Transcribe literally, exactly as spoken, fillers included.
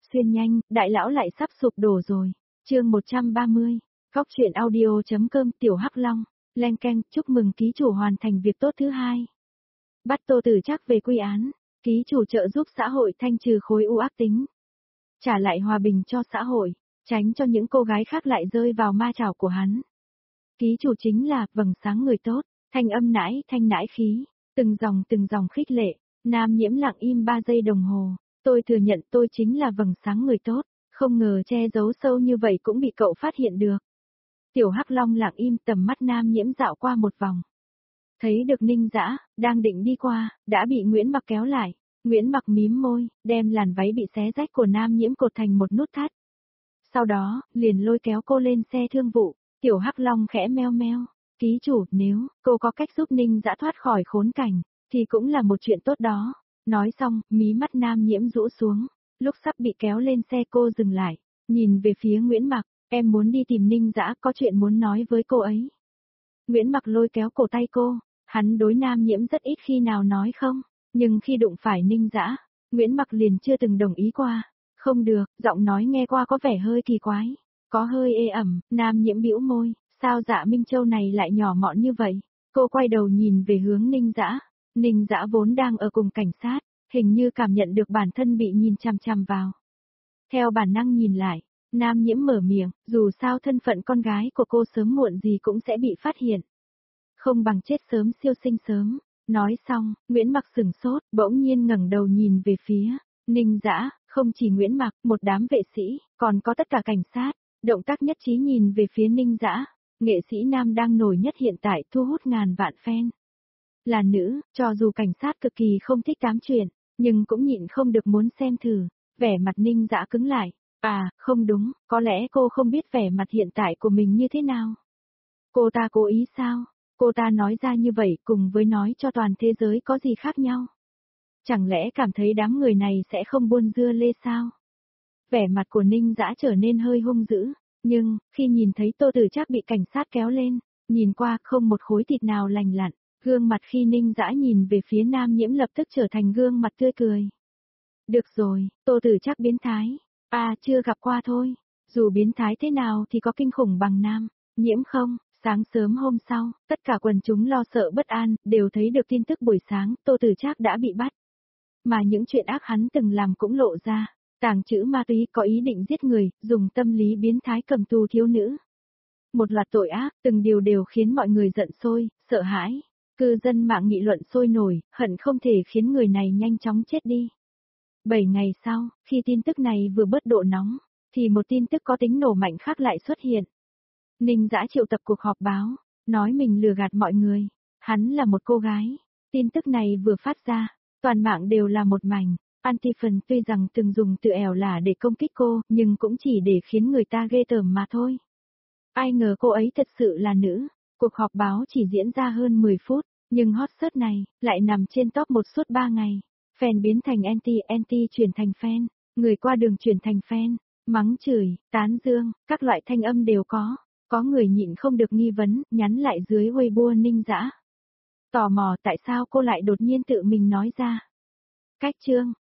xuyên nhanh, đại lão lại sắp sụp đổ rồi. Chương một trăm ba mươi. Góc truyện audio.com Tiểu Hắc Long, len keng, chúc mừng ký chủ hoàn thành việc tốt thứ hai. Bắt Tô Tử Trác về quy án, ký chủ trợ giúp xã hội thanh trừ khối u ác tính. Trả lại hòa bình cho xã hội, tránh cho những cô gái khác lại rơi vào ma chảo của hắn. Ký chủ chính là vầng sáng người tốt, thanh âm nãi thanh nãi khí, từng dòng từng dòng khích lệ. Nam Nhiễm lặng im ba giây đồng hồ, tôi thừa nhận tôi chính là vầng sáng người tốt, không ngờ che giấu sâu như vậy cũng bị cậu phát hiện được. Tiểu Hắc Long lặng im, tầm mắt Nam Nhiễm dạo qua một vòng. Thấy được Ninh Dã, đang định đi qua, đã bị Nguyễn Mặc kéo lại. Nguyễn Mặc mím môi, đem làn váy bị xé rách của Nam Nhiễm cột thành một nút thắt. Sau đó, liền lôi kéo cô lên xe thương vụ. Tiểu Hắc Long khẽ meo meo, ký chủ, nếu cô có cách giúp Ninh Dã thoát khỏi khốn cảnh, thì cũng là một chuyện tốt đó. Nói xong, mí mắt Nam Nhiễm rũ xuống. Lúc sắp bị kéo lên xe cô dừng lại, nhìn về phía Nguyễn Mặc, em muốn đi tìm Ninh Dã, có chuyện muốn nói với cô ấy. Nguyễn Mặc lôi kéo cổ tay cô, hắn đối Nam Nhiễm rất ít khi nào nói không, nhưng khi đụng phải Ninh Dã, Nguyễn Mặc liền chưa từng đồng ý qua. Không được, giọng nói nghe qua có vẻ hơi kỳ quái, có hơi ê ẩm. Nam Nhiễm bĩu môi, sao Dạ Minh Châu này lại nhỏ mọn như vậy? Cô quay đầu nhìn về hướng Ninh Dã. Ninh Dã vốn đang ở cùng cảnh sát, hình như cảm nhận được bản thân bị nhìn chằm chằm vào. Theo bản năng nhìn lại, Nam Nhiễm mở miệng, dù sao thân phận con gái của cô sớm muộn gì cũng sẽ bị phát hiện. Không bằng chết sớm siêu sinh sớm. Nói xong, Nguyễn Mặc sửng sốt, bỗng nhiên ngẩng đầu nhìn về phía Ninh Dã, không chỉ Nguyễn Mặc, một đám vệ sĩ, còn có tất cả cảnh sát, động tác nhất trí nhìn về phía Ninh Dã. Nghệ sĩ nam đang nổi nhất hiện tại thu hút ngàn vạn fan. Là nữ, cho dù cảnh sát cực kỳ không thích tám chuyện, nhưng cũng nhịn không được muốn xem thử. Vẻ mặt Ninh Dã cứng lại. À, không đúng, có lẽ cô không biết vẻ mặt hiện tại của mình như thế nào. Cô ta cố ý sao? Cô ta nói ra như vậy cùng với nói cho toàn thế giới có gì khác nhau? Chẳng lẽ cảm thấy đám người này sẽ không buôn dưa lê sao? Vẻ mặt của Ninh Dã trở nên hơi hung dữ, nhưng, khi nhìn thấy Tô Tử Trác bị cảnh sát kéo lên, nhìn qua không một khối thịt nào lành lặn, gương mặt khi Ninh Dã nhìn về phía Nam Nhiễm lập tức trở thành gương mặt tươi cười. Được rồi, Tô Tử Trác biến thái. À, chưa gặp qua thôi. Dù biến thái thế nào thì có kinh khủng bằng Nam Nhiễm không? Sáng sớm hôm sau, tất cả quần chúng lo sợ bất an, đều thấy được tin tức buổi sáng, Tô Tử Trác đã bị bắt. Mà những chuyện ác hắn từng làm cũng lộ ra, tàng trữ ma túy, có ý định giết người, dùng tâm lý biến thái cầm tù thiếu nữ. Một loạt tội ác, từng điều đều khiến mọi người giận sôi, sợ hãi. Cư dân mạng nghị luận sôi nổi, hận không thể khiến người này nhanh chóng chết đi. Bảy ngày sau, khi tin tức này vừa bớt độ nóng, thì một tin tức có tính nổ mạnh khác lại xuất hiện. Ninh Dã triệu tập cuộc họp báo, nói mình lừa gạt mọi người, hắn là một cô gái. Tin tức này vừa phát ra, toàn mạng đều là một mảnh. Antiphon tuy rằng từng dùng từ ẻo lả để công kích cô, nhưng cũng chỉ để khiến người ta ghê tởm mà thôi. Ai ngờ cô ấy thật sự là nữ. Cuộc họp báo chỉ diễn ra hơn mười phút, nhưng hot search này lại nằm trên top một suốt ba ngày. Fan biến thành anti, anti chuyển thành fan, người qua đường chuyển thành fan, mắng chửi, tán dương, các loại thanh âm đều có. Có người nhịn không được nghi vấn, nhắn lại dưới Weibo Ninh Dã. Tò mò tại sao cô lại đột nhiên tự mình nói ra. Cách chương,